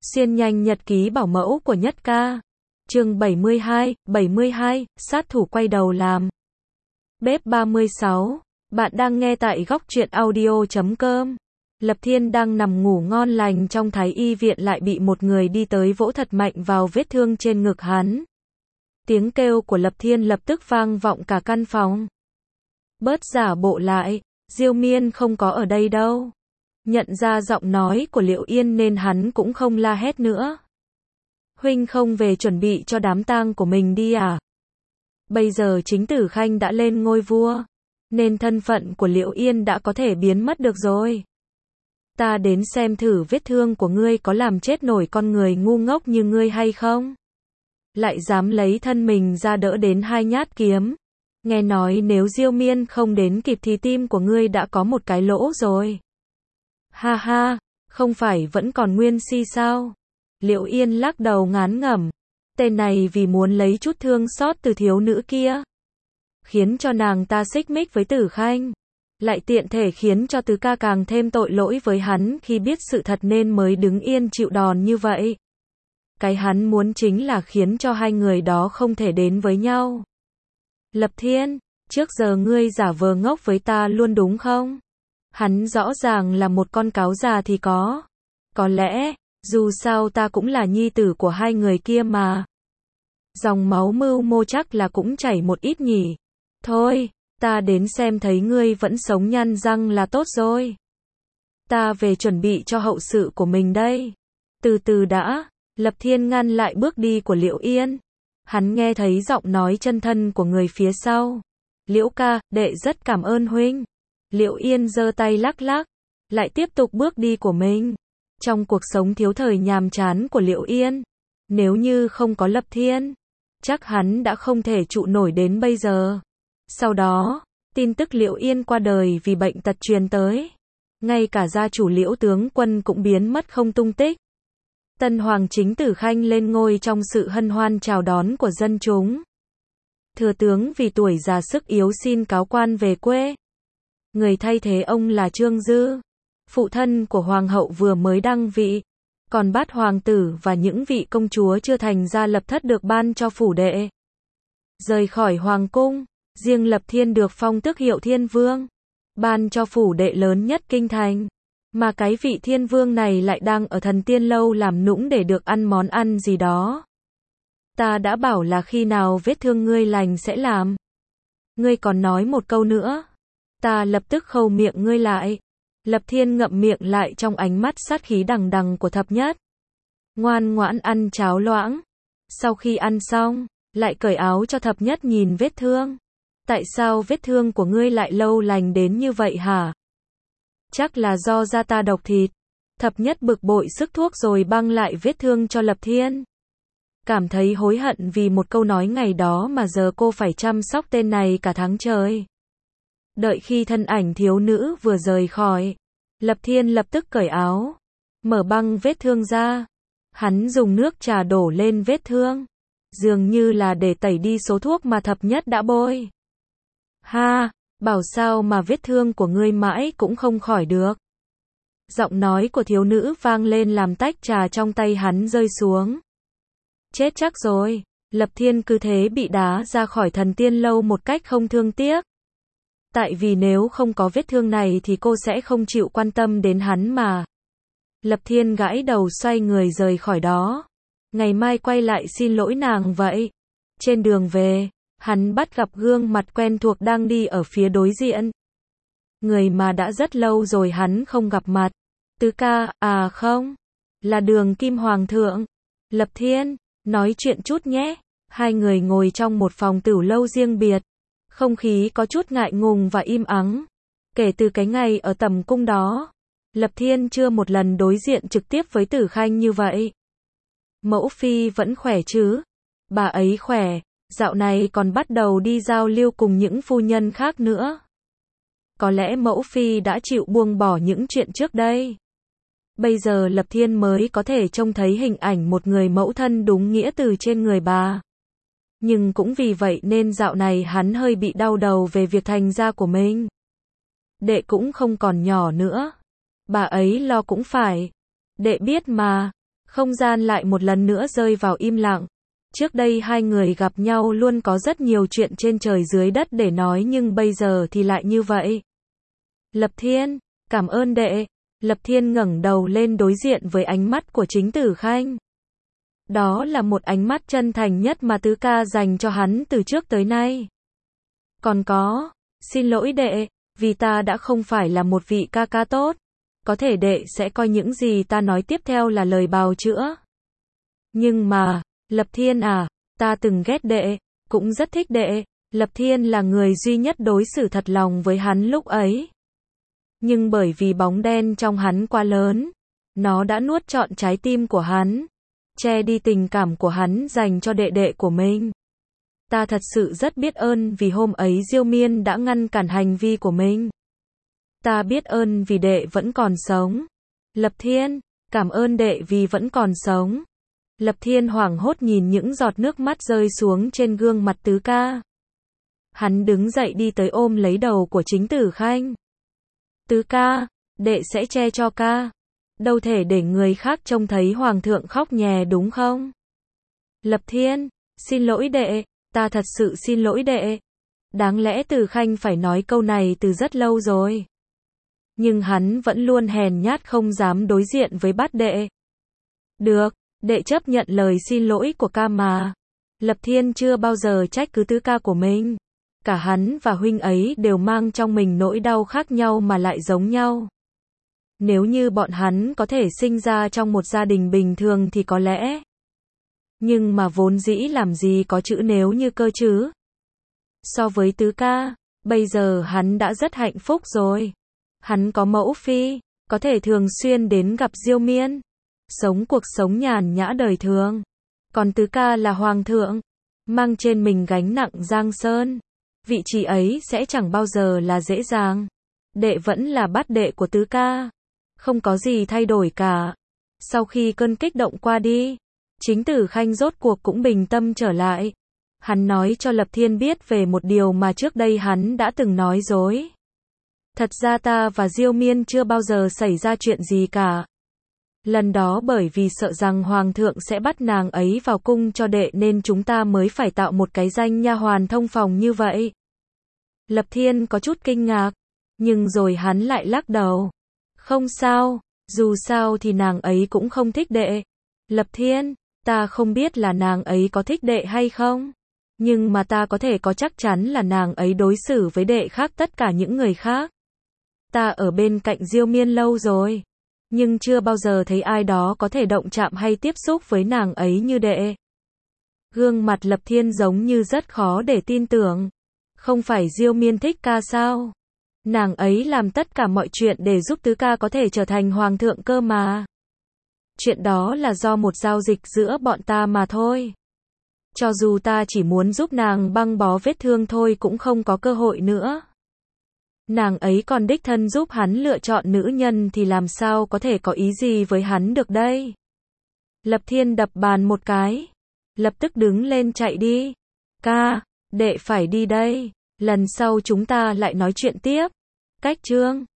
Xuyên nhanh nhật ký bảo mẫu của Nhất Ca. Chương 72, sát thủ quay đầu làm. Bếp 36. Bạn đang nghe tại góc truyện audio.com. Lập Thiên đang nằm ngủ ngon lành trong thái y viện lại bị một người đi tới vỗ thật mạnh vào vết thương trên ngực hắn. Tiếng kêu của Lập Thiên lập tức vang vọng cả căn phòng. Bớt giả bộ lại, Diêu Miên không có ở đây đâu. Nhận ra giọng nói của Liệu Yên nên hắn cũng không la hét nữa. Huynh không về chuẩn bị cho đám tang của mình đi à? Bây giờ chính Tử Khanh đã lên ngôi vua, nên thân phận của Liệu Yên đã có thể biến mất được rồi. Ta đến xem thử vết thương của ngươi có làm chết nổi con người ngu ngốc như ngươi hay không? Lại dám lấy thân mình ra đỡ đến 2 nhát kiếm. Nghe nói nếu Diêu Miên không đến kịp thì tim của ngươi đã có một cái lỗ rồi. Ha ha, không phải vẫn còn Nguyên Si sao? Liệu Yên lắc đầu ngán ngẩm. Tên này vì muốn lấy chút thương xót từ thiếu nữ kia, khiến cho nàng ta xích mích với Tử Khanh. Lại tiện thể khiến cho Tứ Ca càng thêm tội lỗi với hắn khi biết sự thật nên mới đứng yên chịu đòn như vậy. Cái hắn muốn chính là khiến cho hai người đó không thể đến với nhau. Lập Thiên, trước giờ ngươi giả vờ ngốc với ta luôn đúng không? Hắn rõ ràng là một con cáo già thì có. Có lẽ, dù sao ta cũng là nhi tử của hai người kia mà. Dòng máu mưu mô chắc là cũng chảy một ít nhỉ. Thôi, ta đến xem thấy ngươi vẫn sống nhăn răng là tốt rồi. Ta về chuẩn bị cho hậu sự của mình đây. Từ từ đã, Lập Thiên ngăn lại bước đi của Liệu Yên. Hắn nghe thấy giọng nói chân thân của người phía sau. Liễu ca, đệ rất cảm ơn huynh. Liệu Yên giơ tay lắc lắc, lại tiếp tục bước đi của mình. Trong cuộc sống thiếu thời nhàm chán của Liệu Yên, nếu như không có Lập Thiên, chắc hắn đã không thể trụ nổi đến bây giờ. Sau đó, tin tức Liệu Yên qua đời vì bệnh tật truyền tới. Ngay cả gia chủ Liễu tướng quân cũng biến mất không tung tích. Tân hoàng chính Tử Khanh lên ngôi trong sự hân hoan chào đón của dân chúng. Thừa tướng vì tuổi già sức yếu xin cáo quan về quê. Người thay thế ông là Trương Dư, phụ thân của hoàng hậu vừa mới đăng vị. Còn Bát hoàng tử và những vị công chúa chưa thành gia lập thất được ban cho phủ đệ. Rời khỏi hoàng cung, riêng Lập Thiên được phong tước hiệu Thiên Vương, ban cho phủ đệ lớn nhất kinh thành. Mà cái vị Thiên Vương này lại đang ở Thần Tiên Lâu làm nũng để được ăn món ăn gì đó. Ta đã bảo là khi nào vết thương ngươi lành sẽ làm. Ngươi còn nói một câu nữa, ta lập tức khâu miệng ngươi lại. Lập Thiên ngậm miệng lại trong ánh mắt sát khí đằng đằng của Thập Nhất. Ngoan ngoãn ăn cháo loãng. Sau khi ăn xong, lại cởi áo cho Thập Nhất nhìn vết thương. Tại sao vết thương của ngươi lại lâu lành đến như vậy hả? Chắc là do da ta độc thịt. Thập Nhất bực bội sức thuốc rồi băng lại vết thương cho Lập Thiên. Cảm thấy hối hận vì một câu nói ngày đó mà giờ cô phải chăm sóc tên này cả tháng trời. Đợi khi thân ảnh thiếu nữ vừa rời khỏi, Lập Thiên lập tức cởi áo, mở băng vết thương ra. Hắn dùng nước trà đổ lên vết thương, dường như là để tẩy đi số thuốc mà Thập Nhất đã bôi. Ha, bảo sao mà vết thương của ngươi mãi cũng không khỏi được. Giọng nói của thiếu nữ vang lên làm tách trà trong tay hắn rơi xuống. Chết chắc rồi, Lập Thiên cứ thế bị đá ra khỏi Thần Tiên Lâu một cách không thương tiếc. Tại vì nếu không có vết thương này thì cô sẽ không chịu quan tâm đến hắn mà. Lập Thiên gãi đầu xoay người rời khỏi đó. Ngày mai quay lại xin lỗi nàng vậy. Trên đường về, hắn bắt gặp gương mặt quen thuộc đang đi ở phía đối diện. Người mà đã rất lâu rồi hắn không gặp mặt. Tứ ca, à không, là Đường Kim Hoàng thượng. Lập Thiên, nói chuyện chút nhé. Hai người ngồi trong một phòng tửu lâu riêng biệt. Không khí có chút ngại ngùng và im ắng. Kể từ cái ngày ở tầm cung đó, Lập Thiên chưa một lần đối diện trực tiếp với Tử Khanh như vậy. Mẫu phi vẫn khỏe chứ? Bà ấy khỏe, dạo này còn bắt đầu đi giao lưu cùng những phu nhân khác nữa. Có lẽ mẫu phi đã chịu buông bỏ những chuyện trước đây. Bây giờ Lập Thiên mới có thể trông thấy hình ảnh một người mẫu thân đúng nghĩa từ trên người bà. Nhưng cũng vì vậy nên dạo này hắn hơi bị đau đầu về việc thành gia của mình. Đệ cũng không còn nhỏ nữa. Bà ấy lo cũng phải. Đệ biết mà. Không gian lại một lần nữa rơi vào im lặng. Trước đây hai người gặp nhau luôn có rất nhiều chuyện trên trời dưới đất để nói nhưng bây giờ thì lại như vậy. Lập Thiên, cảm ơn đệ. Lập Thiên ngẩng đầu lên đối diện với ánh mắt của Chính Tử Khanh. Đó là một ánh mắt chân thành nhất mà tứ ca dành cho hắn từ trước tới nay. Còn có, xin lỗi đệ, vì ta đã không phải là một vị ca ca tốt. Có thể đệ sẽ coi những gì ta nói tiếp theo là lời bào chữa. Nhưng mà, Lập Thiên à, ta từng ghét đệ, cũng rất thích đệ. Lập Thiên là người duy nhất đối xử thật lòng với hắn lúc ấy. Nhưng bởi vì bóng đen trong hắn quá lớn, nó đã nuốt trọn trái tim của hắn, che đi tình cảm của hắn dành cho đệ đệ của mình. Ta thật sự rất biết ơn vì hôm ấy Diêu Miên đã ngăn cản hành vi của mình. Ta biết ơn vì đệ vẫn còn sống. Lập Thiên, cảm ơn đệ vì vẫn còn sống. Lập Thiên hoảng hốt nhìn những giọt nước mắt rơi xuống trên gương mặt tứ ca. Hắn đứng dậy đi tới ôm lấy đầu của Chính Tử Khanh. Tứ ca, đệ sẽ che cho ca. Đâu thể để người khác trông thấy hoàng thượng khóc nhè đúng không? Lập Thiên, xin lỗi đệ, ta thật sự xin lỗi đệ. Đáng lẽ Tử Khanh phải nói câu này từ rất lâu rồi. Nhưng hắn vẫn luôn hèn nhát không dám đối diện với bát đệ. Được, đệ chấp nhận lời xin lỗi của ca mà. Lập Thiên chưa bao giờ trách cứ tứ ca của mình. Cả hắn và huynh ấy đều mang trong mình nỗi đau khác nhau mà lại giống nhau. Nếu như bọn hắn có thể sinh ra trong một gia đình bình thường thì có lẽ. Nhưng mà vốn dĩ làm gì có chữ nếu như cơ chứ. So với tứ ca, bây giờ hắn đã rất hạnh phúc rồi. Hắn có mẫu phi, có thể thường xuyên đến gặp Diêu Miên, sống cuộc sống nhàn nhã đời thường. Còn tứ ca là hoàng thượng, mang trên mình gánh nặng giang sơn. Vị trí ấy sẽ chẳng bao giờ là dễ dàng. Đệ vẫn là bát đệ của tứ ca. Không có gì thay đổi cả. Sau khi cơn kích động qua đi, Chính Tử Khanh rốt cuộc cũng bình tâm trở lại. Hắn nói cho Lập Thiên biết về một điều mà trước đây hắn đã từng nói dối. Thật ra ta và Diêu Miên chưa bao giờ xảy ra chuyện gì cả. Lần đó bởi vì sợ rằng hoàng thượng sẽ bắt nàng ấy vào cung cho đệ nên chúng ta mới phải tạo một cái danh nha hoàn thông phòng như vậy. Lập Thiên có chút kinh ngạc, nhưng rồi hắn lại lắc đầu. Không sao, dù sao thì nàng ấy cũng không thích đệ. Lập Thiên, ta không biết là nàng ấy có thích đệ hay không, nhưng mà ta có thể có chắc chắn là nàng ấy đối xử với đệ khác tất cả những người khác. Ta ở bên cạnh Diêu Miên lâu rồi, nhưng chưa bao giờ thấy ai đó có thể động chạm hay tiếp xúc với nàng ấy như đệ. Gương mặt Lập Thiên giống như rất khó để tin tưởng. Không phải Diêu Miên thích ca sao? Nàng ấy làm tất cả mọi chuyện để giúp tứ ca có thể trở thành hoàng thượng cơ mà. Chuyện đó là do một giao dịch giữa bọn ta mà thôi. Cho dù ta chỉ muốn giúp nàng băng bó vết thương thôi cũng không có cơ hội nữa. Nàng ấy còn đích thân giúp hắn lựa chọn nữ nhân thì làm sao có thể có ý gì với hắn được đây? Lập Thiên đập bàn một cái. Lập tức đứng lên chạy đi. Ca, đệ phải đi đây. Lần sau chúng ta lại nói chuyện tiếp. Cách chương